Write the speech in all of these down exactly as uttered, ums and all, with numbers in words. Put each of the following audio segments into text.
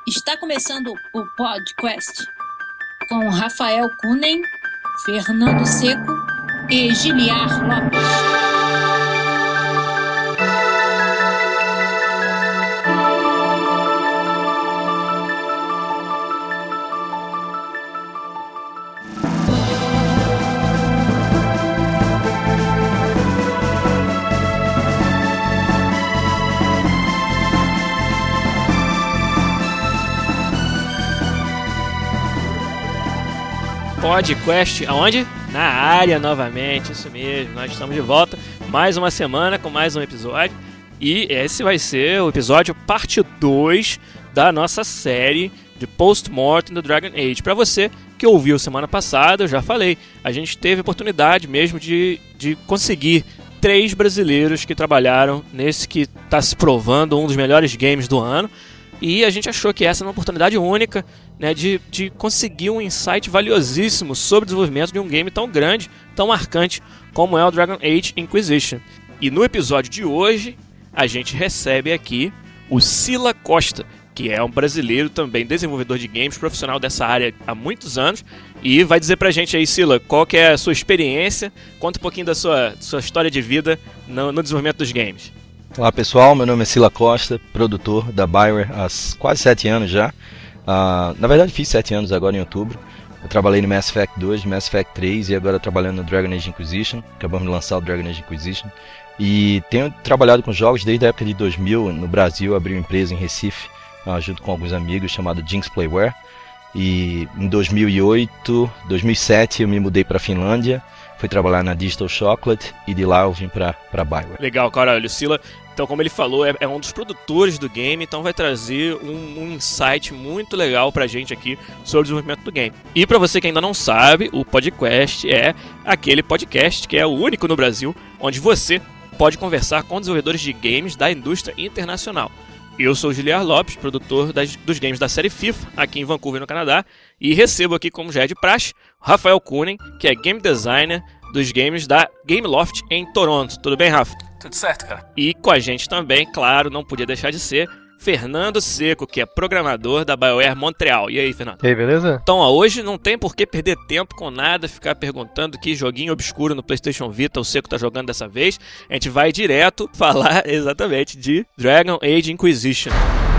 Está começando o podcast com Rafael Kunen, Fernando Seco e Giliar Lopes. Podcast, aonde? Na área novamente, isso mesmo, nós estamos de volta, mais uma semana com mais um episódio, e esse vai ser o episódio parte dois da nossa série de Post-Mortem do Dragon Age. Para você que ouviu semana passada, eu já falei, a gente teve a oportunidade mesmo de, de conseguir três brasileiros que trabalharam nesse que está se provando um dos melhores games do ano, e a gente achou que essa é uma oportunidade única, né, de, de conseguir um insight valiosíssimo sobre o desenvolvimento de um game tão grande, tão marcante como é o Dragon Age Inquisition. E no episódio de hoje, a gente recebe aqui o Sila Costa, que é um brasileiro também, desenvolvedor de games, profissional dessa área há muitos anos, e vai dizer pra gente aí, Sila, qual que é a sua experiência, conta um pouquinho da sua, sua história de vida no, no desenvolvimento dos games. Olá pessoal, meu nome é Sila Costa, produtor da Bioware há quase sete anos já. Uh, na verdade fiz sete anos agora em outubro. Eu trabalhei no Mass Effect dois, Mass Effect três e agora trabalhando no Dragon Age Inquisition. Acabamos de lançar o Dragon Age Inquisition. E tenho trabalhado com jogos desde a época de dois mil. No Brasil abri uma empresa em Recife, uh, junto com alguns amigos, chamada Jinx Playware. E em dois mil e oito, dois mil e sete eu me mudei para a Finlândia. Fui trabalhar na Digital Chocolate e de lá eu vim para a Bioware. Legal, cara, olha, o Sila, então como ele falou, é, é um dos produtores do game, então vai trazer um, um insight muito legal pra gente aqui sobre o desenvolvimento do game. E pra você que ainda não sabe, o podcast é aquele podcast que é o único no Brasil, onde você pode conversar com desenvolvedores de games da indústria internacional. Eu sou o Giliar Lopes, produtor das, dos games da série FIFA, aqui em Vancouver, no Canadá, e recebo aqui, como já é de praxe, Rafael Kunen, que é game designer dos games da Gameloft em Toronto. Tudo bem, Rafa? Tudo certo, cara. E com a gente também, claro, não podia deixar de ser, Fernando Seco, que é programador da BioWare Montreal. E aí, Fernando? E aí, beleza? Então, ó, hoje não tem por que perder tempo com nada, ficar perguntando que joguinho obscuro no PlayStation Vita o Seco tá jogando dessa vez. A gente vai direto falar exatamente de Dragon Age Inquisition.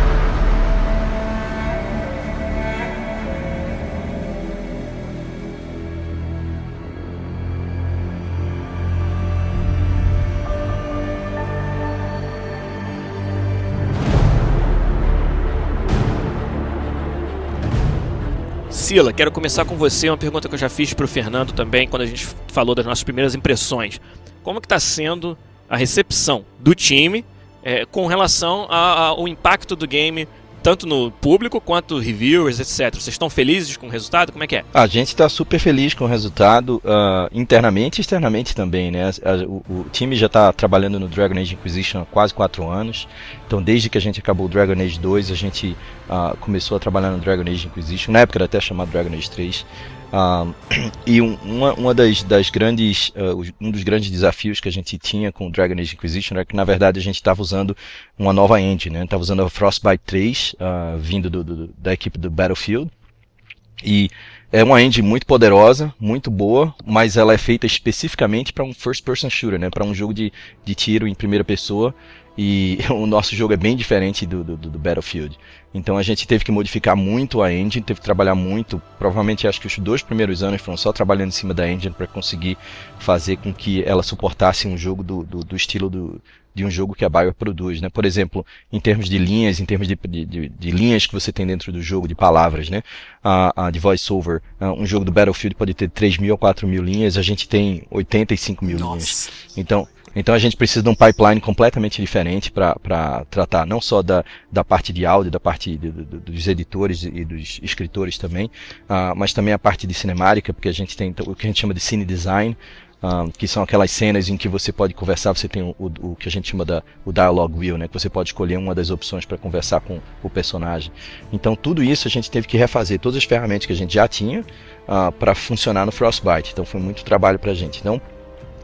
Sila, quero começar com você, uma pergunta que eu já fiz para o Fernando também, quando a gente falou das nossas primeiras impressões. Como que está sendo a recepção do time é, com relação a, ao impacto do game, tanto no público quanto reviewers, etcétera? Vocês estão felizes com o resultado? Como é que é? A gente está super feliz com o resultado, uh, internamente e externamente também, né? A, a, o, o time já está trabalhando no Dragon Age Inquisition há quase quatro anos. Então, desde que a gente acabou o Dragon Age dois, a gente uh, começou a trabalhar no Dragon Age Inquisition. Na época era até chamado Dragon Age três. Uh, e um, uma, uma das, das grandes, uh, um dos grandes desafios que a gente tinha com o Dragon Age Inquisition era que, na verdade, a gente estava usando uma nova engine, né? Estava usando a Frostbite três, uh, vindo do, do, da equipe do Battlefield. E é uma engine muito poderosa, muito boa, mas ela é feita especificamente para um first-person shooter, né? Para um jogo de, de tiro em primeira pessoa. E o nosso jogo é bem diferente do, do, do Battlefield. Então a gente teve que modificar muito a engine, teve que trabalhar muito. Provavelmente acho que os dois primeiros anos foram só trabalhando em cima da engine para conseguir fazer com que ela suportasse um jogo do, do, do estilo do, de um jogo que a BioWare produz, né? Por exemplo, em termos de linhas, em termos de, de, de, de linhas que você tem dentro do jogo, de palavras, né? A, a de voiceover. Um jogo do Battlefield pode ter três mil ou quatro mil linhas, a gente tem oitenta e cinco mil linhas. Então, Então a gente precisa de um pipeline completamente diferente para tratar não só da, da parte de áudio, da parte de, de, dos editores e dos escritores também, uh, mas também a parte de cinemática, porque a gente tem o que a gente chama de cine design, uh, que são aquelas cenas em que você pode conversar, você tem o, o, o que a gente chama da o dialogue wheel, né, que você pode escolher uma das opções para conversar com o personagem. Então tudo isso a gente teve que refazer, todas as ferramentas que a gente já tinha uh, para funcionar no Frostbite, então foi muito trabalho para a gente. Então,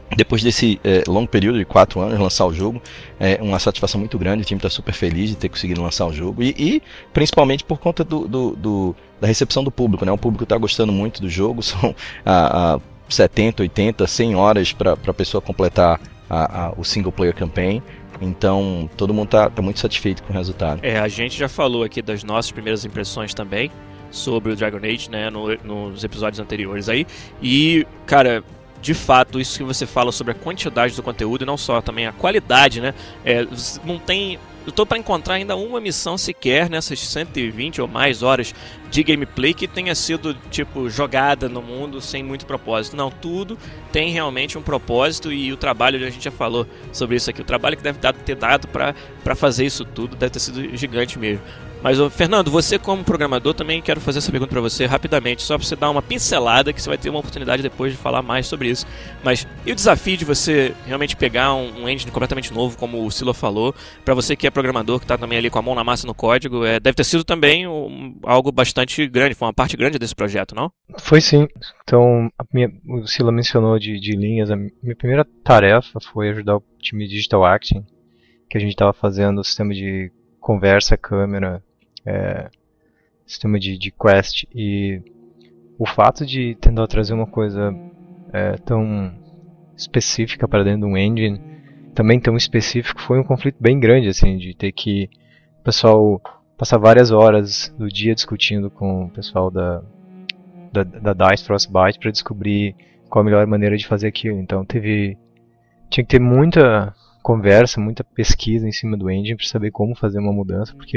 depois desse é, longo período de quatro anos, lançar o jogo, é uma satisfação muito grande, o time está super feliz de ter conseguido lançar o jogo, e, e principalmente por conta do, do, do, da recepção do público, né? O público está gostando muito do jogo, são a, a setenta, oitenta, cem horas para a pessoa completar a, a, o single player campaign, então todo mundo está tá muito satisfeito com o resultado. É, a gente já falou aqui das nossas primeiras impressões também sobre o Dragon Age, né, no, nos episódios anteriores aí, e, cara... De fato, isso que você fala sobre a quantidade do conteúdo e não só também a qualidade, né? É, não tem... Eu tô para encontrar ainda uma missão sequer nessas cento e vinte ou mais horas de gameplay que tenha sido, tipo, jogada no mundo sem muito propósito. Não, tudo tem realmente um propósito e o trabalho, a gente já falou sobre isso aqui, o trabalho que deve ter dado para fazer isso tudo deve ter sido gigante mesmo. Mas, ô, Fernando, você como programador, também quero fazer essa pergunta para você rapidamente, só para você dar uma pincelada, que você vai ter uma oportunidade depois de falar mais sobre isso. Mas e o desafio de você realmente pegar um, um engine completamente novo, como o Sila falou, para você que é programador, que está também ali com a mão na massa no código, é, deve ter sido também um, algo bastante grande, foi uma parte grande desse projeto, não? Foi sim. Então, a minha, o Sila mencionou de, de linhas, a minha primeira tarefa foi ajudar o time de Digital Acting, que a gente estava fazendo o sistema de conversa, câmera, É, sistema de, de quest, e o fato de tentar trazer uma coisa é, tão específica para dentro de um engine, também tão específico, foi um conflito bem grande, assim, de ter que o pessoal passar várias horas do dia discutindo com o pessoal da, da, da DICE Frostbite para descobrir qual a melhor maneira de fazer aquilo. Então teve, tinha que ter muita conversa, muita pesquisa em cima do engine para saber como fazer uma mudança, porque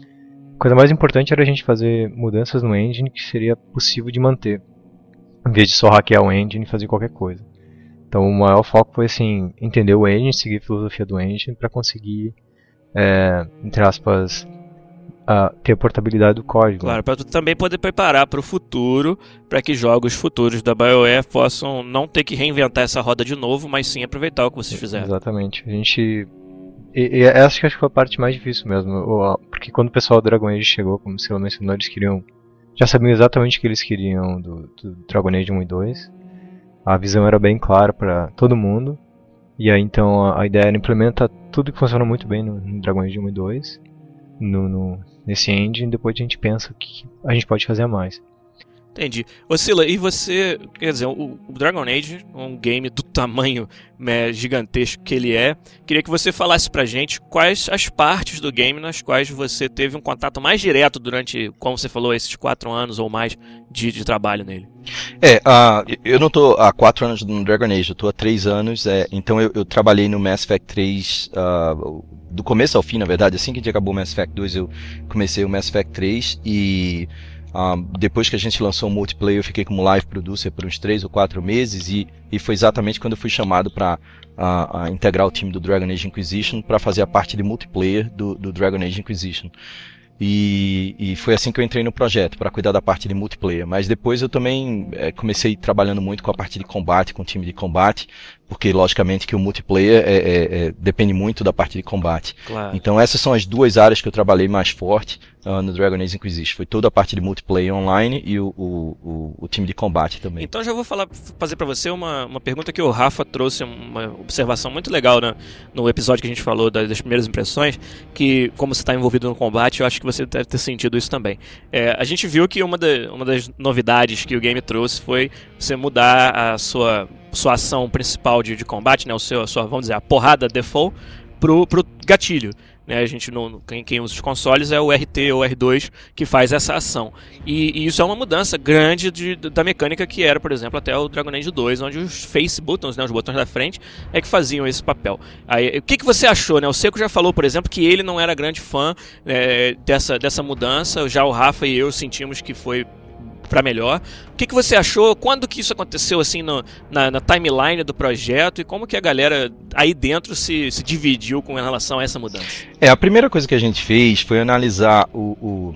a coisa mais importante era a gente fazer mudanças no engine que seria possível de manter, em vez de só hackear o engine e fazer qualquer coisa. Então o maior foco foi assim, entender o engine, seguir a filosofia do engine para conseguir, é, entre aspas, uh, ter a portabilidade do código. Claro, para tu também poder preparar para o futuro, para que jogos futuros da BioWare possam não ter que reinventar essa roda de novo, mas sim aproveitar o que vocês fizeram. Exatamente. A gente... E, e essa acho que foi a parte mais difícil mesmo, porque quando o pessoal do Dragon Age chegou, como o Silo mencionou, eles queriam, já sabiam exatamente o que eles queriam do, do Dragon Age um e dois, a visão era bem clara para todo mundo, e aí então a, a ideia era implementar tudo que funciona muito bem no, no Dragon Age um e dois, no, no, nesse engine, depois a gente pensa o que a gente pode fazer a mais. Entendi. Ô Sila, e você, quer dizer, o, o Dragon Age, um game do tamanho né, gigantesco que ele é, queria que você falasse pra gente quais as partes do game nas quais você teve um contato mais direto durante, como você falou, esses quatro anos ou mais de, de trabalho nele. É, uh, eu não tô há quatro anos no Dragon Age, eu tô há três anos, é, então eu, eu trabalhei no Mass Effect três, uh, do começo ao fim, na verdade, assim que a gente acabou o Mass Effect dois, eu comecei o Mass Effect três e... Uh, depois que a gente lançou o multiplayer, eu fiquei como live producer por uns três ou quatro meses e, e foi exatamente quando eu fui chamado para uh, uh, integrar o time do Dragon Age Inquisition para fazer a parte de multiplayer do, do Dragon Age Inquisition. E, e foi assim que eu entrei no projeto, para cuidar da parte de multiplayer. Mas depois eu também é, comecei trabalhando muito com a parte de combate, com o time de combate, porque logicamente que o multiplayer é, é, é, depende muito da parte de combate. Claro. Então essas são as duas áreas que eu trabalhei mais forte uh, no Dragon Age Inquisition. Foi toda a parte de multiplayer online e o, o, o, o time de combate também. Então já vou falar, fazer para você uma, uma pergunta que o Rafa trouxe, uma observação muito legal, né, no episódio que a gente falou das, das primeiras impressões, que como você está envolvido no combate, eu acho que você deve ter sentido isso também. É, a gente viu que uma, da, uma das novidades que o game trouxe foi você mudar a sua... sua ação principal de, de combate, né, o seu, a sua, vamos dizer, a porrada default pro, pro gatilho. Né, a gente, no, quem, quem usa os consoles é o R T ou R dois que faz essa ação. E, e isso é uma mudança grande de, da mecânica que era, por exemplo, até o Dragon Age dois, onde os face buttons, né, os botões da frente, é que faziam esse papel. Aí, o que, que você achou? Né? O Seco já falou, por exemplo, que ele não era grande fã é, dessa, dessa mudança. Já o Rafa e eu sentimos que foi para melhor. O que, que você achou? Quando que isso aconteceu assim no, na, na timeline do projeto e como que a galera aí dentro se, se dividiu com relação a essa mudança? É, a primeira coisa que a gente fez foi analisar o, o,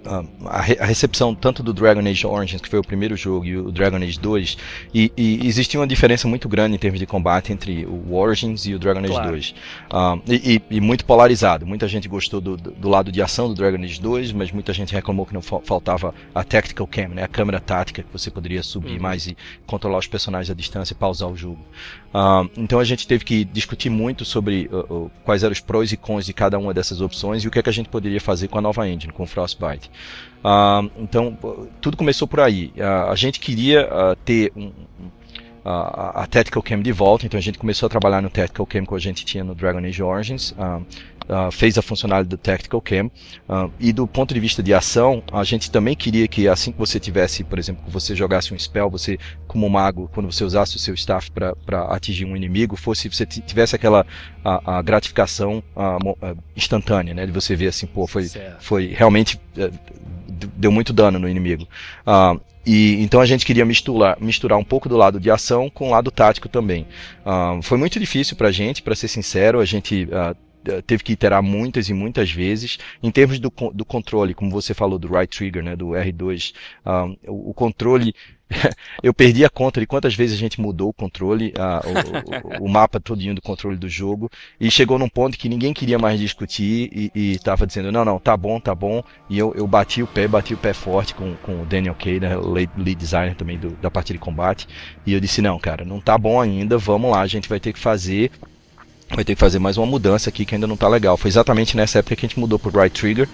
a, a recepção tanto do Dragon Age Origins, que foi o primeiro jogo, e o Dragon Age dois, e, e existia uma diferença muito grande em termos de combate entre o Origins e o Dragon Age claro. dois. Um, e, e, e muito polarizado. Muita gente gostou do, do lado de ação do Dragon Age dois, mas muita gente reclamou que não faltava a Tactical Cam, né, a câmera tática, que você poderia subir uhum. mais e controlar os personagens à distância e pausar o jogo. Um, então a gente teve que discutir muito sobre uh, uh, quais eram os prós e cons de cada uma dessas opções e o que, é que a gente poderia fazer com a nova engine, com o Frostbite. Uh, então tudo começou por aí. Uh, a gente queria uh, ter um, um, a, a Tactical Cam de volta, então a gente começou a trabalhar no Tactical Cam que a gente tinha no Dragon Age Origins. Uh, Uh, fez a funcionalidade do Tactical Cam, uh, e do ponto de vista de ação, a gente também queria que assim que você tivesse, por exemplo, que você jogasse um spell, você como mago, quando você usasse o seu staff para atingir um inimigo, fosse você tivesse aquela a, a gratificação a, a, instantânea, né, de você ver assim, pô, foi, foi realmente uh, deu muito dano no inimigo. Uh, E, então a gente queria misturar, misturar um pouco do lado de ação com o lado tático também. Uh, foi muito difícil pra gente, para ser sincero, a gente uh, teve que iterar muitas e muitas vezes. Em termos do, do controle, como você falou do right trigger, né, do R dois, uh, o, o controle, eu perdi a conta de quantas vezes a gente mudou o controle, uh, o, o, o mapa todinho do controle do jogo, e chegou num ponto que ninguém queria mais discutir e estava dizendo, não, não, tá bom, tá bom, e eu, eu bati o pé, bati o pé forte com, com o Daniel Kay, né, o lead designer também do, da parte de combate, e eu disse, não, cara, não tá bom ainda, vamos lá, a gente vai ter que fazer vai ter que fazer mais uma mudança aqui que ainda não tá legal. Foi exatamente nessa época que a gente mudou pro right trigger,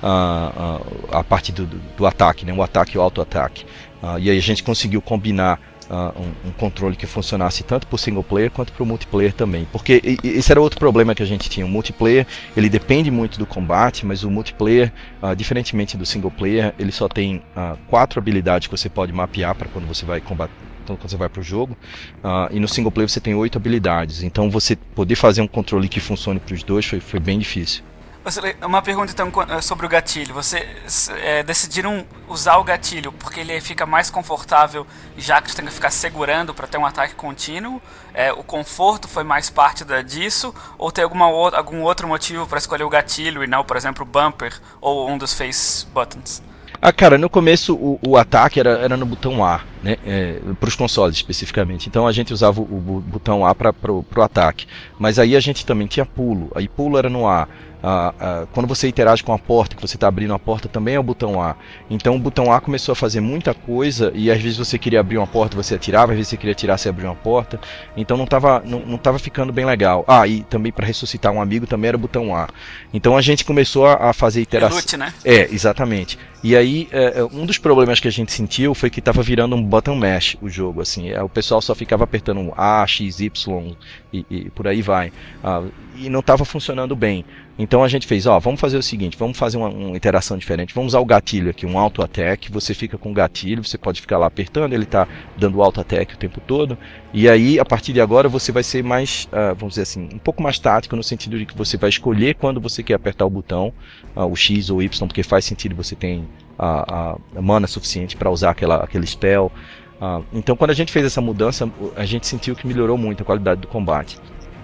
uh, uh, a parte do, do, do ataque, né, o ataque e o auto-ataque. Uh, e aí a gente conseguiu combinar uh, um, um controle que funcionasse tanto para o single player quanto para o multiplayer também. Porque e, e esse era outro problema que a gente tinha. O multiplayer, ele depende muito do combate, mas o multiplayer, uh, diferentemente do single player, ele só tem uh, quatro habilidades que você pode mapear para quando você vai combater. Então, quando você vai para o jogo, uh, e no single player você tem oito habilidades, então você poder fazer um controle que funcione para os dois foi, foi bem difícil. Uma pergunta então sobre o gatilho. Vocês é, decidiram usar o gatilho porque ele fica mais confortável, já que você tem que ficar segurando para ter um ataque contínuo? É, o conforto foi mais parte da, disso? Ou tem alguma, algum outro motivo para escolher o gatilho e não, por exemplo, o bumper ou um dos face buttons? Ah, cara, no começo o, o ataque era, era no botão A, né, é, para os consoles especificamente. Então a gente usava o, o botão A para o ataque. Mas aí a gente também tinha pulo. Aí pulo era no A. Ah, ah, quando você interage com a porta, que você está abrindo a porta, também é o botão A. Então o botão A começou a fazer muita coisa, e às vezes você queria abrir uma porta, você atirava, às vezes você queria atirar, você abria uma porta. Então não estava não, não tava ficando bem legal. Ah, e também para ressuscitar um amigo também era o botão A. Então a gente começou a, a fazer iteração. Elute, né? É, exatamente. E aí, é, um dos problemas que a gente sentiu foi que estava virando um button mash o jogo, assim, é, o pessoal só ficava apertando A, X, Y e, e por aí vai, ah, e não estava funcionando bem. Então a gente fez, ó, vamos fazer o seguinte, vamos fazer uma, uma interação diferente, vamos usar o gatilho aqui, um auto-attack, você fica com o gatilho, você pode ficar lá apertando, ele está dando auto-attack o tempo todo, e aí a partir de agora você vai ser mais, uh, vamos dizer assim, um pouco mais tático, no sentido de que você vai escolher quando você quer apertar o botão, uh, o X ou o Y, porque faz sentido, você tem a, a mana suficiente para usar aquela, aquele spell. Uh, então quando a gente fez essa mudança, a gente sentiu que melhorou muito a qualidade do combate.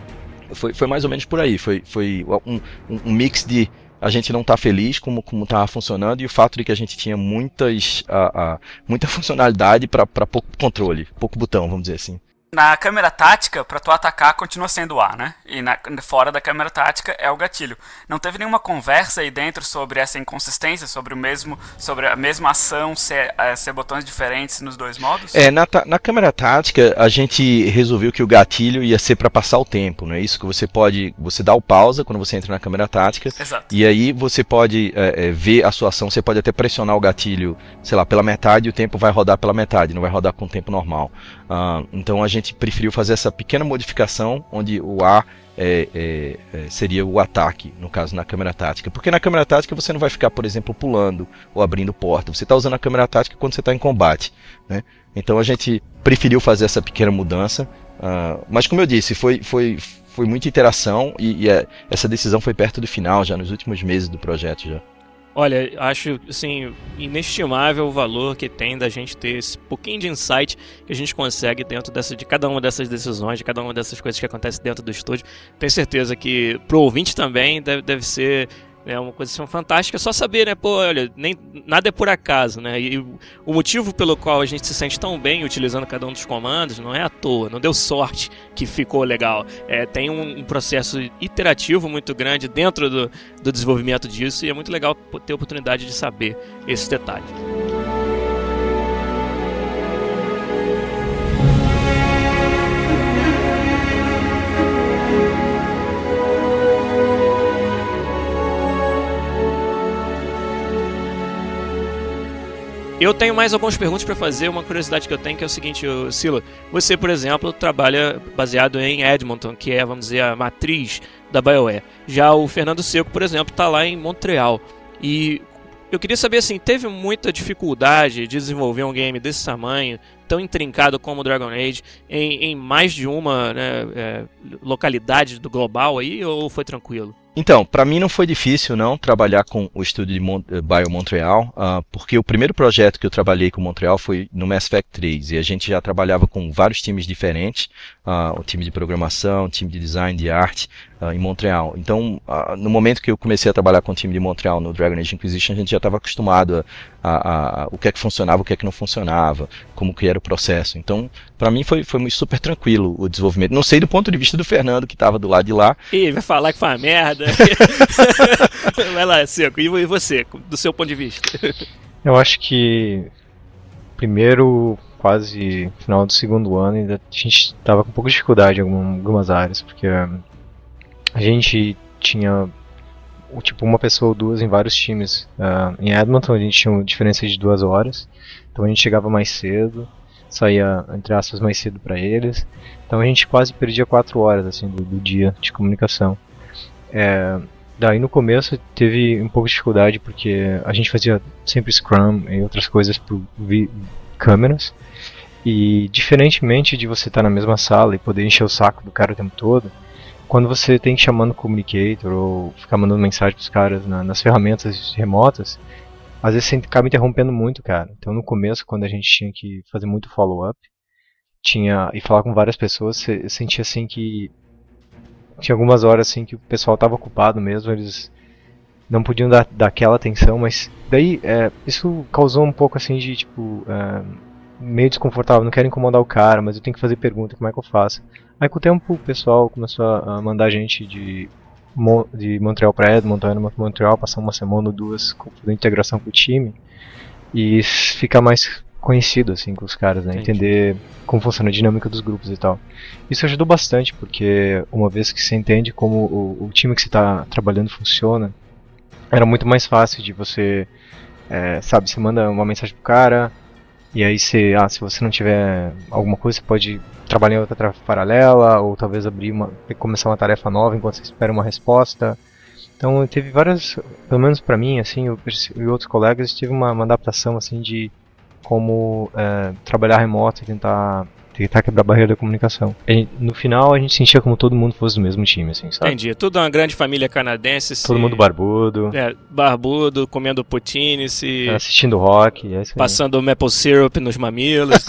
Foi, foi mais ou menos por aí, foi, foi um, um mix de a gente não estar tá feliz como como estava funcionando, e o fato de que a gente tinha muitas, uh, uh, muita funcionalidade para pouco controle, pouco botão, vamos dizer assim. Na câmera tática, pra tu atacar, continua sendo o A, né? E na, fora da câmera tática é o gatilho. Não teve nenhuma conversa aí dentro sobre essa inconsistência, sobre o mesmo, sobre a mesma ação ser, ser botões diferentes nos dois modos? É, na, na câmera tática, a gente resolveu que o gatilho ia ser pra passar o tempo, não é isso? Que você pode, você dá o pausa quando você entra na câmera tática. Exato. E aí você pode é, é, ver a sua ação, você pode até pressionar o gatilho, sei lá, pela metade, e o tempo vai rodar pela metade, não vai rodar com o tempo normal. Uh, então a gente A gente preferiu fazer essa pequena modificação, onde o A é, é, é, seria o ataque, no caso na câmera tática. Porque na câmera tática você não vai ficar, por exemplo, pulando ou abrindo porta. Você está usando a câmera tática quando você está em combate, né? Então a gente preferiu fazer essa pequena mudança. Uh, mas como eu disse, foi, foi, foi muita interação, e, e é, essa decisão foi perto do final, já nos últimos meses do projeto já. Olha, acho, assim, inestimável o valor que tem da gente ter esse pouquinho de insight que a gente consegue dentro dessa, de cada uma dessas decisões, de cada uma dessas coisas que acontecem dentro do estúdio. Tenho certeza que pro ouvinte também deve, deve ser É uma coisa assim, fantástica, é só saber, né, pô, olha, nem, nada é por acaso, né, e o motivo pelo qual a gente se sente tão bem utilizando cada um dos comandos não é à toa, não deu sorte que ficou legal, é, tem um, um processo iterativo muito grande dentro do, do desenvolvimento disso, e é muito legal ter a oportunidade de saber esses detalhes. Eu tenho mais algumas perguntas para fazer. Uma curiosidade que eu tenho que é o seguinte, Sila, você, por exemplo, trabalha baseado em Edmonton, que é, vamos dizer, a matriz da BioWare. Já o Fernando Seco, por exemplo, está lá em Montreal. E eu queria saber, assim, teve muita dificuldade de desenvolver um game desse tamanho, tão intrincado como o Dragon Age, em, em mais de uma, né, é, localidade do global aí, ou foi tranquilo? Então, para mim não foi difícil não trabalhar com o estúdio de Mon- Bio Montreal, uh, porque o primeiro projeto que eu trabalhei com Montreal foi no Mass Effect três, e a gente já trabalhava com vários times diferentes, uh, o time de programação, o time de design, de arte, uh, em Montreal. Então, uh, no momento que eu comecei a trabalhar com o time de Montreal no Dragon Age Inquisition, a gente já estava acostumado a, a, a o que é que funcionava, o que é que não funcionava, como que era o processo. Então, para mim foi, foi super tranquilo o desenvolvimento. Não sei do ponto de vista do Fernando, que estava do lado de lá. Ih, vai falar que foi uma merda. Vai lá, Seco, e você, do seu ponto de vista? Eu acho que primeiro, quase final do segundo ano, ainda a gente estava com um pouco de dificuldade em algumas áreas, porque a gente tinha tipo uma pessoa ou duas em vários times. Uh, em Edmonton a gente tinha uma diferença de duas horas, então a gente chegava mais cedo, saía, entre aspas, mais cedo para eles, então a gente quase perdia quatro horas assim, do, do dia de comunicação. É, daí no começo teve um pouco de dificuldade porque a gente fazia sempre Scrum e outras coisas por vi- câmeras, e diferentemente de você estar na mesma sala e poder encher o saco do cara o tempo todo, quando você tem que chamar no communicator ou ficar mandando mensagem pros caras na, nas ferramentas remotas, às vezes você acaba interrompendo muito, cara. Então no começo, quando a gente tinha que fazer muito follow-up tinha, e falar com várias pessoas, você sentia assim que tinha algumas horas assim que o pessoal estava ocupado mesmo, eles não podiam dar, dar aquela atenção, mas daí é, isso causou um pouco assim de tipo é, meio desconfortável, não quero incomodar o cara, mas eu tenho que fazer pergunta, como é que eu faço? Aí com o tempo o pessoal começou a mandar gente de, de Montreal para Edmonton, Edmonton Montreal, passar uma semana ou duas fazendo integração com o time e ficar mais conhecido assim com os caras, né? Entender como funciona a dinâmica dos grupos e tal. Isso ajudou bastante, porque uma vez que você entende como o, o time que você está trabalhando funciona, era muito mais fácil de você, é, sabe, você manda uma mensagem pro cara, e aí você, ah, se você não tiver alguma coisa, você pode trabalhar em outra tarefa paralela, ou talvez abrir uma, começar uma tarefa nova enquanto você espera uma resposta. Então teve várias, pelo menos pra mim, assim, eu, e outros colegas, tive uma, uma adaptação assim de como é, trabalhar remoto e tentar, tentar quebrar a barreira da comunicação. E, no final a gente sentia como todo mundo fosse do mesmo time, assim, sabe? Entendi, tudo uma grande família canadense. Se... Todo mundo barbudo. É, barbudo, comendo poutine, se... assistindo rock, é isso aí. Passando maple syrup nos mamilos.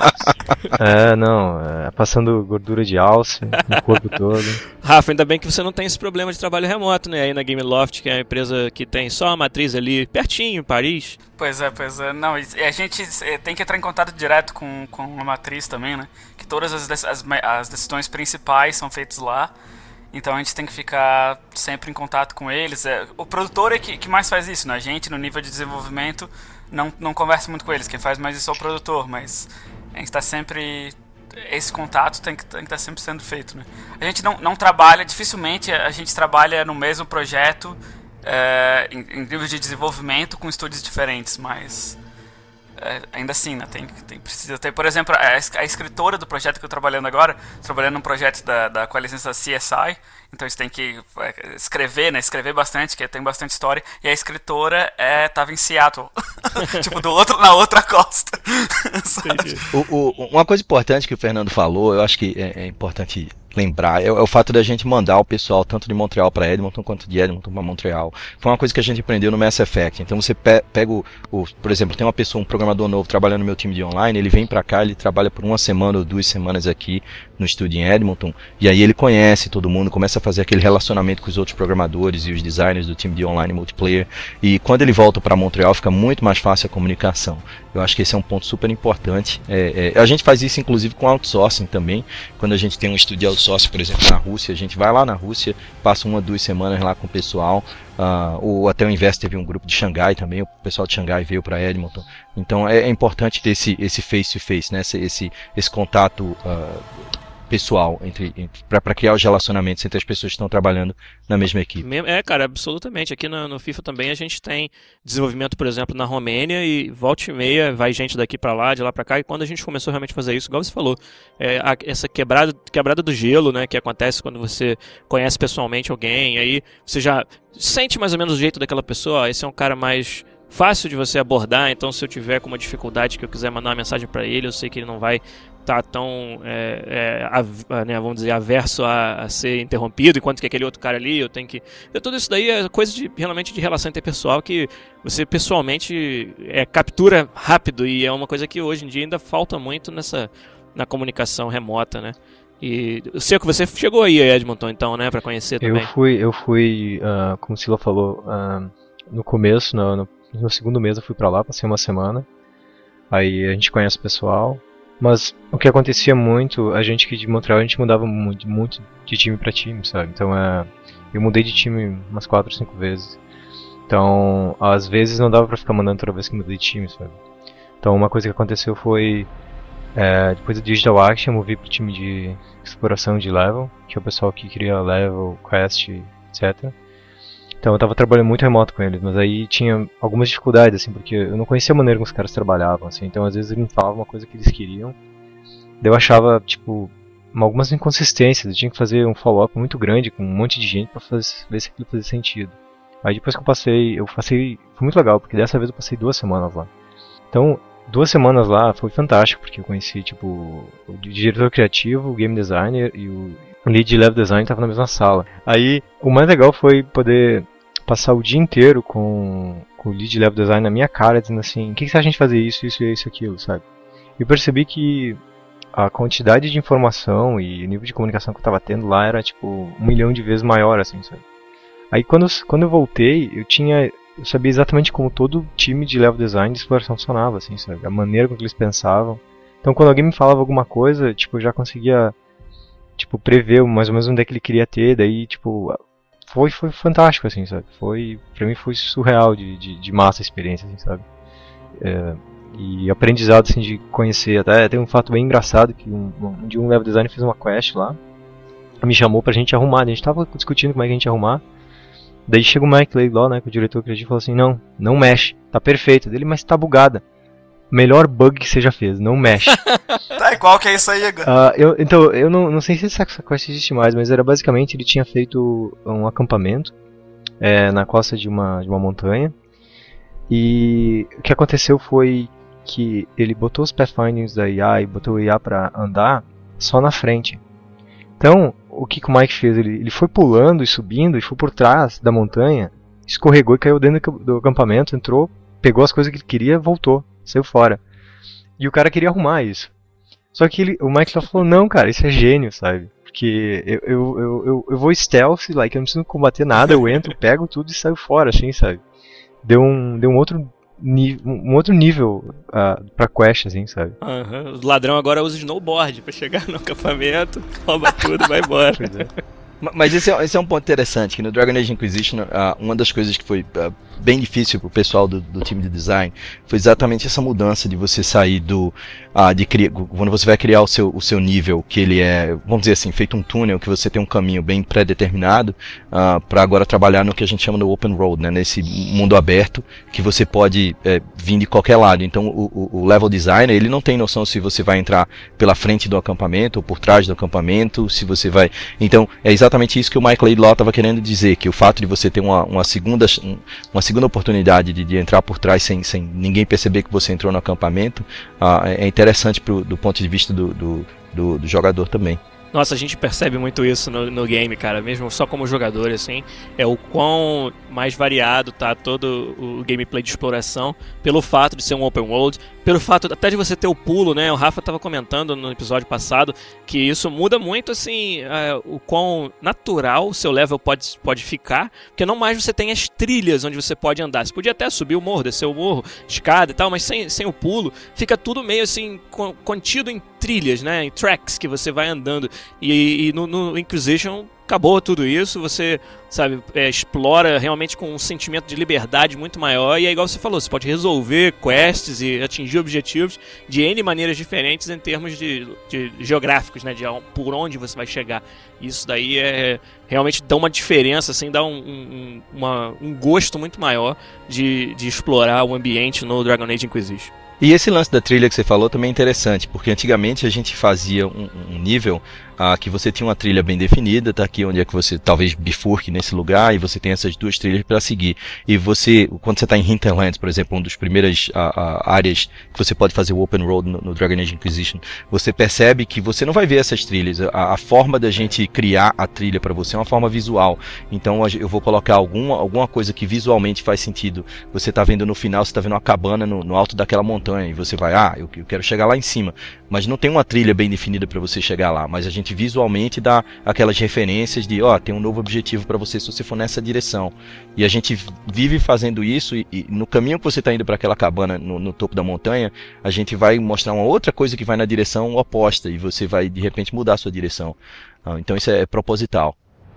É, não, é, passando gordura de alce no corpo todo. Rafa, ainda bem que você não tem esse problema de trabalho remoto, né? Aí na Gameloft, que é a empresa que tem só a matriz ali, pertinho, em Paris. Pois é, pois é. Não, a gente tem que entrar em contato direto com, com a matriz também, né? Que todas as, as, as decisões principais são feitas lá. Então a gente tem que ficar sempre em contato com eles. É, o produtor é que, que mais faz isso, né? A gente, no nível de desenvolvimento, não, não conversa muito com eles. Quem faz mais isso é o produtor, mas a gente está sempre... Esse contato tem que, tem que estar sempre sendo feito, né? A gente não, não trabalha, dificilmente a gente trabalha no mesmo projeto, é, em, em nível de desenvolvimento, com estúdios diferentes, mas é, ainda assim, né? Tem, tem, precisa ter, por exemplo, a, a escritora do projeto que eu estou trabalhando agora, trabalhando num projeto da, da, com a licença C S I, então a gente tem que é, escrever, né? Escrever bastante, que tem bastante história, e a escritora estava é, em Seattle, tipo, do outro, na outra costa. o, o, uma coisa importante que o Fernando falou, eu acho que é, é importante lembrar é, é o fato da gente mandar o pessoal tanto de Montreal para Edmonton quanto de Edmonton para Montreal. Foi uma coisa que a gente aprendeu no Mass Effect. Então você pe- pega o, o, por exemplo, tem uma pessoa, um programador novo trabalhando no meu time de online, ele vem para cá, ele trabalha por uma semana ou duas semanas aqui no estúdio em Edmonton, e aí ele conhece todo mundo, começa a fazer aquele relacionamento com os outros programadores e os designers do time de online multiplayer, e quando ele volta para Montreal fica muito mais fácil a comunicação. Eu acho que esse é um ponto super importante. É, é, a gente faz isso inclusive com outsourcing também, quando a gente tem um estúdio de outsourcing, por exemplo, na Rússia, a gente vai lá na Rússia, passa uma, duas semanas lá com o pessoal, uh, ou até o Invest teve um grupo de Xangai também, o pessoal de Xangai veio para Edmonton, então é, é importante ter esse, esse face-to-face, né? esse, esse, esse contato uh, pessoal entre, entre para criar os relacionamentos entre as pessoas que estão trabalhando na mesma equipe. É, cara, absolutamente. Aqui no, no FIFA também a gente tem desenvolvimento, por exemplo, na Romênia, e volta e meia vai gente daqui para lá, de lá para cá, e quando a gente começou realmente a fazer isso, igual você falou, é, a, essa quebrada, quebrada do gelo, né, que acontece quando você conhece pessoalmente alguém, aí você já sente mais ou menos o jeito daquela pessoa, ó, esse é um cara mais fácil de você abordar, então se eu tiver com uma dificuldade que eu quiser mandar uma mensagem para ele, eu sei que ele não vai estar tá tão, é, é, a, né, vamos dizer, averso a, a ser interrompido, enquanto que aquele outro cara ali, eu tenho que... Eu, tudo isso daí é coisa de, realmente de relação interpessoal que você pessoalmente é, captura rápido, e é uma coisa que hoje em dia ainda falta muito nessa, na comunicação remota, né? E eu sei que você chegou aí a Edmonton, então, né, para conhecer também. Eu fui, eu fui uh, como o Sila falou, uh, no começo, no, no No segundo mês eu fui pra lá, passei uma semana. Aí a gente conhece o pessoal. Mas o que acontecia muito, a gente que de Montreal, a gente mudava muito, muito de time pra time, sabe? Então é, eu mudei de time umas quatro, cinco vezes. Então, às vezes não dava pra ficar mandando toda vez que mudei de time, sabe? Então uma coisa que aconteceu foi, é, depois do Digital Action, eu movi pro time de exploração de level, que é o pessoal que cria level, quest, etcétera. Então eu tava trabalhando muito remoto com eles, mas aí tinha algumas dificuldades, assim, porque eu não conhecia a maneira como os caras trabalhavam, assim, então às vezes eles me falavam uma coisa que eles queriam, daí eu achava, tipo, algumas inconsistências, eu tinha que fazer um follow-up muito grande com um monte de gente pra fazer, ver se aquilo fazia sentido. Aí depois que eu passei, eu passei, foi muito legal, porque dessa vez eu passei duas semanas lá. Então, duas semanas lá foi fantástico, porque eu conheci, tipo, o diretor criativo, o game designer e o lead level design estavam na mesma sala. Aí, o mais legal foi poder passar o dia inteiro com, com o lead level design na minha cara, dizendo assim, o que, que você acha de fazer isso, isso, isso, aquilo, sabe? E eu percebi que a quantidade de informação e o nível de comunicação que eu estava tendo lá era, tipo, um milhão de vezes maior, assim, sabe? Aí, quando, quando eu voltei, eu tinha... Eu sabia exatamente como todo time de level design de exploração funcionava, assim, sabe? A maneira com que eles pensavam. Então, quando alguém me falava alguma coisa, tipo, eu já conseguia... tipo, prever mais ou menos onde é que ele queria ter, daí, tipo, foi, foi fantástico, assim, sabe? Foi, pra mim foi surreal de, de, de massa a experiência, assim, sabe? É, e aprendizado, assim, de conhecer, até tem um fato bem engraçado, que um, um dia um level designer fez uma quest lá, me chamou pra gente arrumar, a gente tava discutindo como é que a gente ia arrumar, daí chega o Mike Laidlaw, né, que é o diretor criativo, e falou assim, não, não mexe, tá perfeito, dele, mas tá bugada. Melhor bug que você já fez, não mexe. Tá, e qual que é isso aí, Igor? Uh, eu, então, eu não, não sei se essa quest existe mais, mas era basicamente, ele tinha feito um acampamento é, na costa de uma, de uma montanha, e o que aconteceu foi que ele botou os pathfindings da I A e botou o I A pra andar só na frente. Então, o que, que o Mike fez? Ele, ele foi pulando e subindo e foi por trás da montanha, escorregou e caiu dentro do acampamento, entrou, pegou as coisas que ele queria e voltou. Saiu fora. E o cara queria arrumar isso. Só que ele, o Mike lá falou, não, cara, isso é gênio, sabe? Porque eu, eu, eu, eu, eu vou stealth, like, eu não preciso combater nada, eu entro, pego tudo e saio fora, assim, sabe? Deu um, deu um outro nível, um outro nível uh, pra quest, assim, sabe? Uhum. O ladrão agora usa snowboard pra chegar no acampamento, rouba tudo e vai embora. Pois é. Mas esse é, esse é um ponto interessante, que no Dragon Age Inquisition, uh, uma das coisas que foi uh, bem difícil pro pessoal do, do time de design foi exatamente essa mudança de você sair do... Uh, de criar, quando você vai criar o seu, o seu nível, que ele é, vamos dizer assim, feito um túnel, que você tem um caminho bem pré-determinado, uh, para agora trabalhar no que a gente chama de open road, né, nesse mundo aberto, que você pode é, vir de qualquer lado. Então o, o, o level designer, ele não tem noção se você vai entrar pela frente do acampamento ou por trás do acampamento, se você vai... Então é exatamente exatamente isso que o Mike Laidlaw estava querendo dizer, que o fato de você ter uma, uma, segunda, uma segunda oportunidade de, de entrar por trás sem, sem ninguém perceber que você entrou no acampamento, uh, é interessante pro, do ponto de vista do, do, do, do jogador também. Nossa, a gente percebe muito isso no, no game, cara, mesmo só como jogador, assim, é o quão mais variado tá todo o gameplay de exploração, pelo fato de ser um open world, pelo fato até de você ter o pulo, né, o Rafa tava comentando no episódio passado que isso muda muito, assim, é, o quão natural o seu level pode, pode ficar, porque não mais você tem as trilhas onde você pode andar, você podia até subir o morro, descer o morro, escada e tal, mas sem, sem o pulo, fica tudo meio assim, contido em trilhas, né, em tracks que você vai andando. E, e no, no Inquisition acabou tudo isso, você, sabe, é, explora realmente com um sentimento de liberdade muito maior, e é igual você falou, você pode resolver quests e atingir objetivos de N maneiras diferentes em termos de, de geográficos, né, de por onde você vai chegar. Isso daí é realmente dá uma diferença, assim, dá um, um, uma, um gosto muito maior de, de explorar o ambiente no Dragon Age Inquisition. E esse lance da trilha que você falou também é interessante, porque antigamente a gente fazia um, um nível ah, que você tinha uma trilha bem definida, tá aqui onde é que você talvez bifurque nesse lugar, e você tem essas duas trilhas para seguir. E você, quando você está em Hinterlands, por exemplo, uma das primeiras ah, ah, áreas que você pode fazer o Open Road no, no Dragon Age Inquisition, você percebe que você não vai ver essas trilhas. A, a forma da gente criar a trilha para você é uma forma visual. Então eu vou colocar alguma, alguma coisa que visualmente faz sentido. Você está vendo no final, você está vendo uma cabana no, no alto daquela montanha, e você vai, ah, eu, eu quero chegar lá em cima, mas não tem uma trilha bem definida para você chegar lá, mas a gente visualmente dá aquelas referências de, ó, oh, tem um novo objetivo para você se você for nessa direção, e a gente vive fazendo isso, e, e no caminho que você está indo para aquela cabana no, no topo da montanha, a gente vai mostrar uma outra coisa que vai na direção oposta, e você vai de repente mudar a sua direção. Então isso é proposital.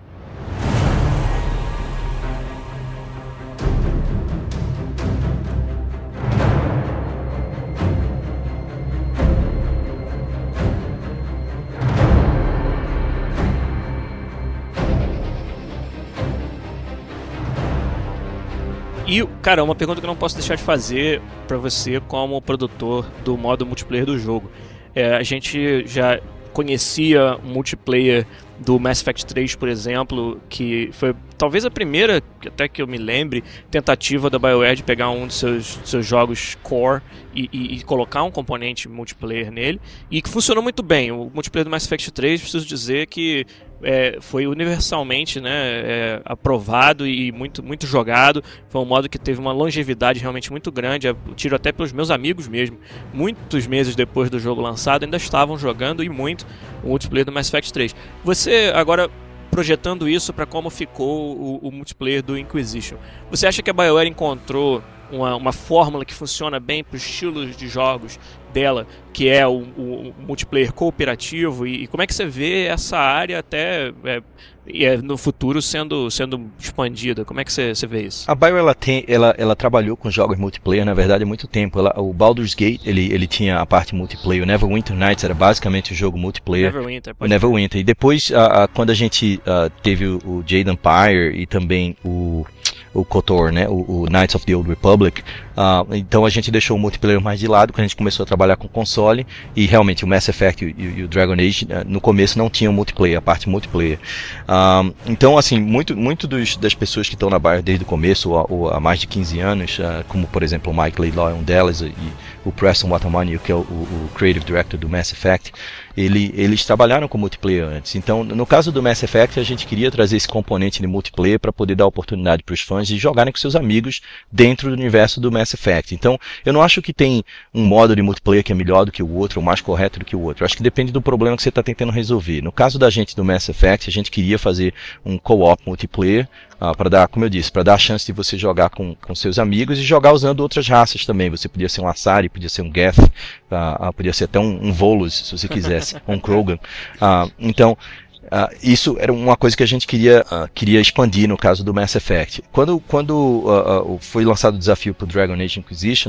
E, cara, uma pergunta que eu não posso deixar de fazer pra você como produtor do modo multiplayer do jogo. É, a gente já conhecia o multiplayer do Mass Effect três, por exemplo, que foi talvez a primeira, até que eu me lembre, tentativa da BioWare de pegar um dos seus, seus jogos core e, e, e colocar um componente multiplayer nele, e que funcionou muito bem. O multiplayer do Mass Effect três, preciso dizer que é, foi universalmente, né, é, aprovado e muito, muito jogado. Foi um modo que teve uma longevidade realmente muito grande. Eu tiro até pelos meus amigos mesmo, muitos meses depois do jogo lançado, ainda estavam jogando, e muito, o multiplayer do Mass Effect três. Você, agora, projetando isso para como ficou o, o multiplayer do Inquisition, você acha que a BioWare encontrou uma, uma fórmula que funciona bem para os estilos de jogos dela, que é o, o, o multiplayer cooperativo, e, e como é que você vê essa área até é, é, no futuro sendo, sendo expandida? Como é que você, você vê isso? A BioWare ela, tem, ela, ela trabalhou com jogos multiplayer, na verdade, há muito tempo. Ela, o Baldur's Gate, ele, ele tinha a parte multiplayer. O Neverwinter Nights era basicamente o jogo multiplayer. Neverwinter, o Neverwinter. E depois, a, a, quando a gente a, teve o, o Jade Empire e também o o KOTOR, né, o, o Knights of the Old Republic, uh, então a gente deixou o multiplayer mais de lado quando a gente começou a trabalhar com console, e realmente o Mass Effect e, e, e o Dragon Age uh, no começo não tinham multiplayer, a parte multiplayer. Uh, então assim, muito, muito dos, das pessoas que estão na BioWare desde o começo, ou, ou há mais de quinze anos, uh, como por exemplo o Mike Laidlaw é um delas, e o Preston Watamani, que é o, o, o Creative Director do Mass Effect, ele, eles trabalharam com multiplayer antes. Então, no caso do Mass Effect, a gente queria trazer esse componente de multiplayer para poder dar oportunidade para os fãs de jogarem com seus amigos dentro do universo do Mass Effect. Então, eu não acho que tem um modo de multiplayer que é melhor do que o outro, ou mais correto do que o outro. Eu acho que depende do problema que você está tentando resolver. No caso da gente do Mass Effect, a gente queria fazer um co-op multiplayer, uh, para dar, como eu disse, para dar a chance de você jogar com, com seus amigos e jogar usando outras raças também. Você podia ser um Asari, podia ser um Geth, uh, uh, podia ser até um, um Volus, se você quisesse, um Krogan. Uh, então, Uh, isso era uma coisa que a gente queria, uh, queria expandir no caso do Mass Effect. Quando, quando uh, uh, foi lançado o desafio para o Dragon Age Inquisition,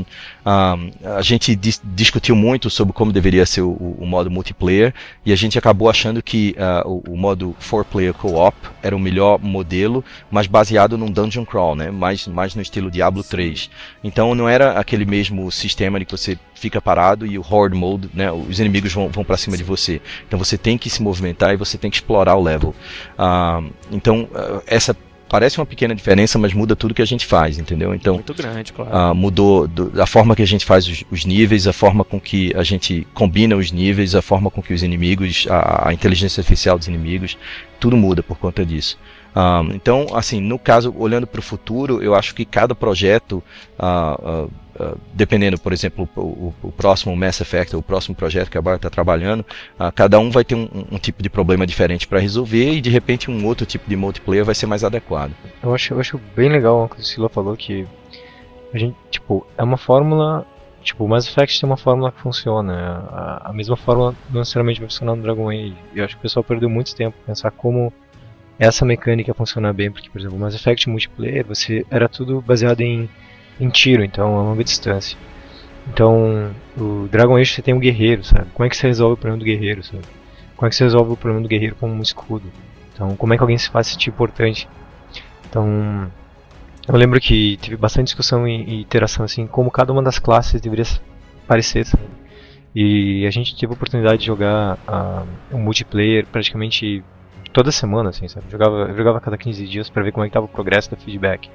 uh, a gente dis- discutiu muito sobre como deveria ser o, o modo multiplayer, e a gente acabou achando que uh, o, o modo four player co-op era o melhor modelo, mas baseado num dungeon crawl, né? mais, mais no estilo Diablo três. Então não era aquele mesmo sistema de que você fica parado e o Horde Mode, né? Os inimigos vão, vão para cima de você. Então você tem que se movimentar e você tem que explorar o level. Uh, então uh, essa parece uma pequena diferença, mas muda tudo que a gente faz, entendeu? Então, muito grande, claro. Uh, mudou do, a forma que a gente faz os, os níveis, a forma com que a gente combina os níveis, a forma com que os inimigos, a, a inteligência artificial dos inimigos, tudo muda por conta disso. Um, então, assim, no caso, olhando para o futuro, eu acho que cada projeto, uh, uh, uh, dependendo, por exemplo, o, o, o próximo Mass Effect, o próximo projeto que a Bioware está trabalhando, uh, cada um vai ter um, um tipo de problema diferente para resolver e, de repente, um outro tipo de multiplayer vai ser mais adequado. Eu acho, eu acho bem legal o que o Sila falou, que a gente, tipo, é uma fórmula... Tipo, o Mass Effect tem uma fórmula que funciona. A, a mesma fórmula não necessariamente vai funcionar no Dragon Age. E eu acho que o pessoal perdeu muito tempo pra pensar como essa mecânica funciona bem, porque, por exemplo, o Mass Effect multiplayer, você era tudo baseado em, em tiro, então a longa distância. Então, o Dragon Age você tem um guerreiro, sabe? Como é que você resolve o problema do guerreiro, sabe? Como é que você resolve o problema do guerreiro com um escudo? Então, como é que alguém se faz sentir importante? Então, eu lembro que tive bastante discussão e iteração, assim, como cada uma das classes deveria parecer, sabe? E a gente teve a oportunidade de jogar uh, um multiplayer praticamente toda semana, assim, sabe? Jogava, eu jogava a cada quinze dias pra ver como é que tava o progresso do feedback.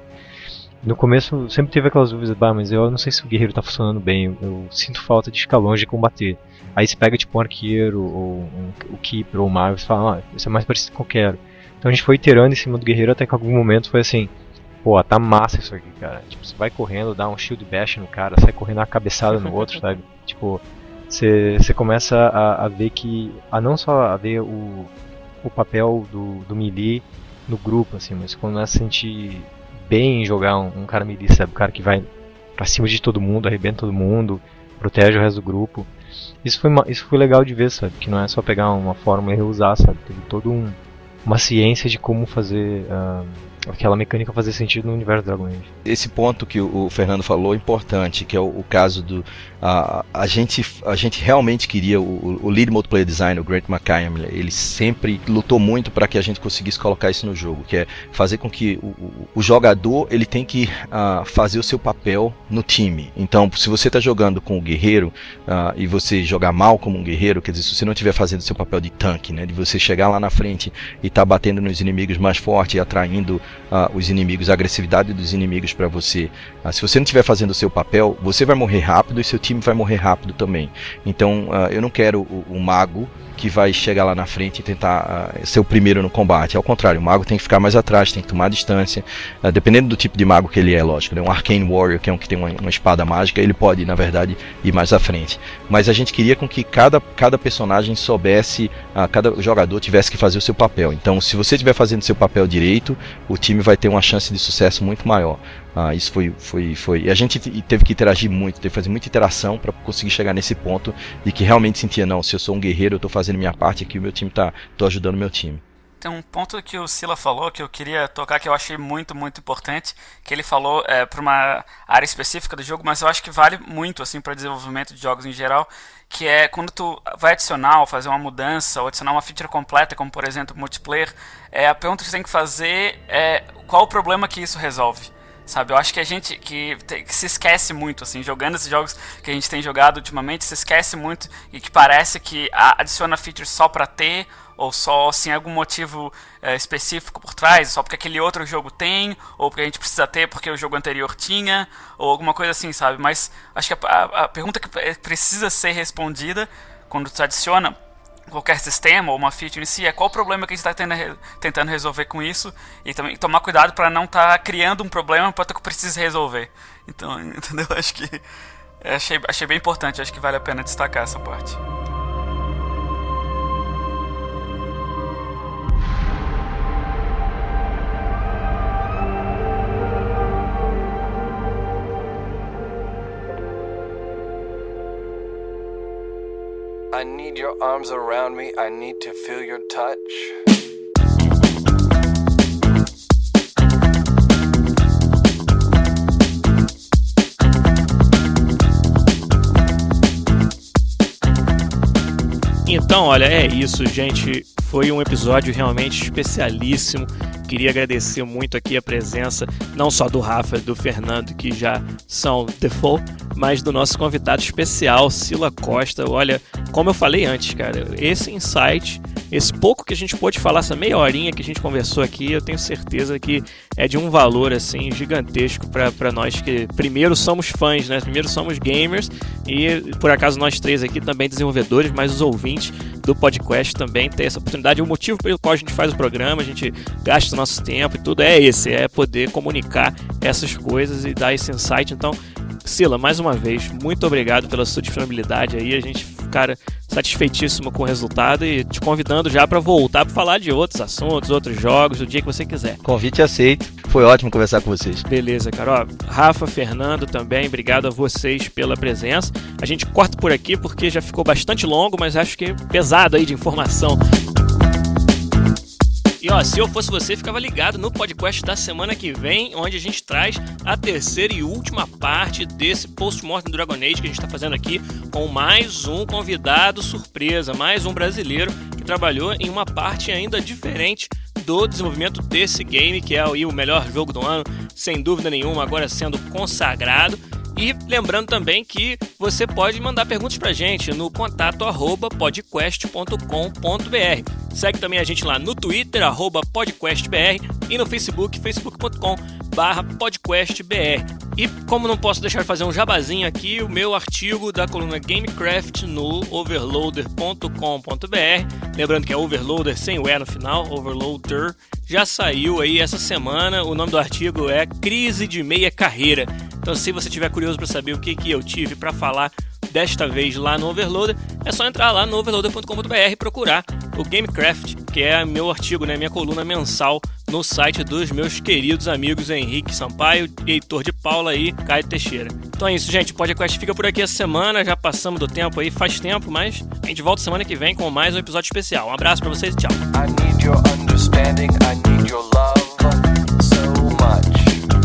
No começo sempre teve aquelas dúvidas, bah, mas eu não sei se o guerreiro tá funcionando bem, eu, eu sinto falta de ficar longe de combater. Aí você pega tipo um arqueiro, ou um, o keeper, ou um mago, e você fala, ah, isso é mais parecido com o que eu quero. Então a gente foi iterando em cima do guerreiro até que em algum momento foi assim, pô, tá massa isso aqui, cara. Tipo, você vai correndo, dá um shield bash no cara, sai correndo uma cabeçada no outro, sabe? Tipo, você, você começa a, a ver que, a não só a ver o, o papel do, do melee no grupo, assim, mas você começa a sentir bem em jogar um, um cara melee, sabe? O cara que vai pra cima de todo mundo, arrebenta todo mundo, protege o resto do grupo. Isso foi, uma, isso foi legal de ver, sabe? Que não é só pegar uma fórmula e reusar, sabe? Teve todo um, uma ciência de como fazer uh, aquela mecânica fazer sentido no universo do Dragon Age. Esse ponto que o, o Fernando falou é importante, que é o, o caso do... A, a, gente, a gente realmente queria, o, o lead multiplayer designer, o Grant McKay, ele sempre lutou muito para que a gente conseguisse colocar isso no jogo, que é fazer com que o, o, o jogador ele tem que uh, fazer o seu papel no time. Então, se você está jogando com o guerreiro uh, e você jogar mal como um guerreiro, quer dizer, se você não estiver fazendo o seu papel de tanque, né, de você chegar lá na frente e estar tá batendo nos inimigos mais forte e atraindo uh, os inimigos, a agressividade dos inimigos para você, uh, se você não estiver fazendo o seu papel, você vai morrer rápido e seu time vai morrer rápido também. Então uh, eu não quero o, o mago que vai chegar lá na frente e tentar uh, ser o primeiro no combate. Ao contrário, o mago tem que ficar mais atrás, tem que tomar distância, uh, dependendo do tipo de mago que ele é, lógico, né? Um Arcane Warrior, que é um que tem uma, uma espada mágica, ele pode, na verdade, ir mais à frente. Mas a gente queria com que cada, cada personagem soubesse, uh, cada jogador tivesse que fazer o seu papel. Então, se você estiver fazendo o seu papel direito, o time vai ter uma chance de sucesso muito maior. Ah, isso foi, foi, foi. E a gente teve que interagir muito, teve que fazer muita interação para conseguir chegar nesse ponto de que realmente sentia, não, se eu sou um guerreiro, eu estou fazendo minha parte aqui, o meu time tá, tô ajudando o meu time. Tem um ponto que o Sila falou que eu queria tocar, que eu achei muito, muito importante, que ele falou é, para uma área específica do jogo, mas eu acho que vale muito assim, para desenvolvimento de jogos em geral, que é quando tu vai adicionar ou fazer uma mudança ou adicionar uma feature completa, como por exemplo multiplayer, é, a pergunta que você tem que fazer é qual o problema que isso resolve. Sabe, eu acho que a gente que, te, que se esquece muito, assim, jogando esses jogos que a gente tem jogado ultimamente, se esquece muito e que parece que adiciona features só pra ter, ou só sem algum motivo é, específico por trás, só porque aquele outro jogo tem, ou porque a gente precisa ter porque o jogo anterior tinha, ou alguma coisa assim, sabe? Mas acho que a, a, a pergunta que precisa ser respondida quando tu adiciona qualquer sistema ou uma feature em si, é qual o problema que a gente está tentando resolver com isso, e também tomar cuidado para não estar tá criando um problema para que precise resolver. Então, entendeu? Acho que achei, achei bem importante, acho que vale a pena destacar essa parte. I need your arms around me, I need to feel your touch. Então, olha, é isso, gente. Foi um episódio realmente especialíssimo. Queria agradecer muito aqui a presença, não só do Rafa e do Fernando, que já são default, mas do nosso convidado especial, Sila Costa. Olha, como eu falei antes, cara, esse insight esse pouco que a gente pôde falar, essa meia horinha que a gente conversou aqui, eu tenho certeza que é de um valor assim gigantesco para nós que primeiro somos fãs, né? Primeiro somos gamers e por acaso nós três aqui também desenvolvedores, mas os ouvintes do podcast também têm essa oportunidade. O motivo pelo qual a gente faz o programa, a gente gasta o nosso tempo e tudo é esse, é poder comunicar essas coisas e dar esse insight. Então, Sila, mais uma vez, muito obrigado pela sua disponibilidade aí, a gente, cara, satisfeitíssimo com o resultado e te convidando já para voltar para falar de outros assuntos, outros jogos, do dia que você quiser. Convite aceito, foi ótimo conversar com vocês. Beleza, cara. Ó, Rafa, Fernando também, obrigado a vocês pela presença. A gente corta por aqui porque já ficou bastante longo, mas acho que pesado aí de informação. E ó, se eu fosse você, ficava ligado no podcast da semana que vem, onde a gente traz a terceira e última parte desse Post-Mortem do Dragon Age que a gente está fazendo aqui com mais um convidado surpresa, mais um brasileiro que trabalhou em uma parte ainda diferente do desenvolvimento desse game, que é o melhor jogo do ano, sem dúvida nenhuma, agora sendo consagrado. E lembrando também que você pode mandar perguntas pra gente no contato arroba podquest ponto com ponto b r. Segue também a gente lá no Twitter, arroba podquestbr, e no Facebook, facebook ponto com barra podquestbr. E como não posso deixar de fazer um jabazinho aqui, o meu artigo da coluna Gamecraft no overloader ponto com ponto b r, lembrando que é Overloader sem o E no final, Overloader, já saiu aí essa semana. O nome do artigo é Crise de Meia Carreira. Então, se você tiver curioso para saber o que, que eu tive para falar desta vez lá no Overloader, é só entrar lá no overloader ponto com ponto b r e procurar o Gamecraft, que é meu artigo, né, minha coluna mensal no site dos meus queridos amigos Henrique Sampaio, Heitor de Paula e Caio Teixeira. Então é isso, gente. O podcast fica por aqui essa semana. Já passamos do tempo aí, faz tempo, mas a gente volta semana que vem com mais um episódio especial. Um abraço pra vocês e tchau. I need your understanding, I need your love so much.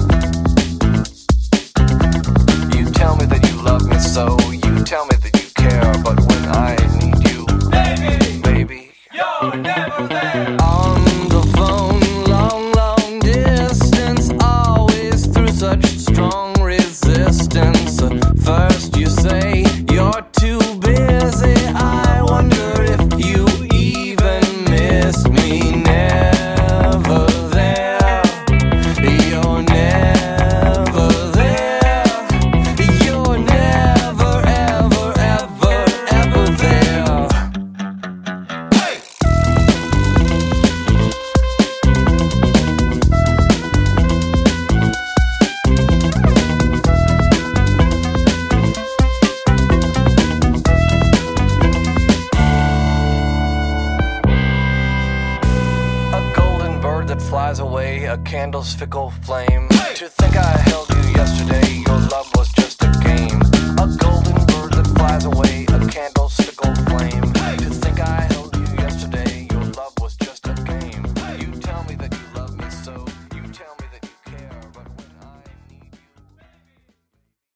You tell me that you love me so, you tell me that you care, but when I need you, baby, baby, you're never there. On the phone, long, long distance, always through such strong resistance. First you say you're too busy, I wonder if you even miss me. Never there, you're never there, you're never, ever, ever, ever there. Hey! A golden bird that flies away, a candle's fickle flame. To think I held you yesterday, your love was just a game.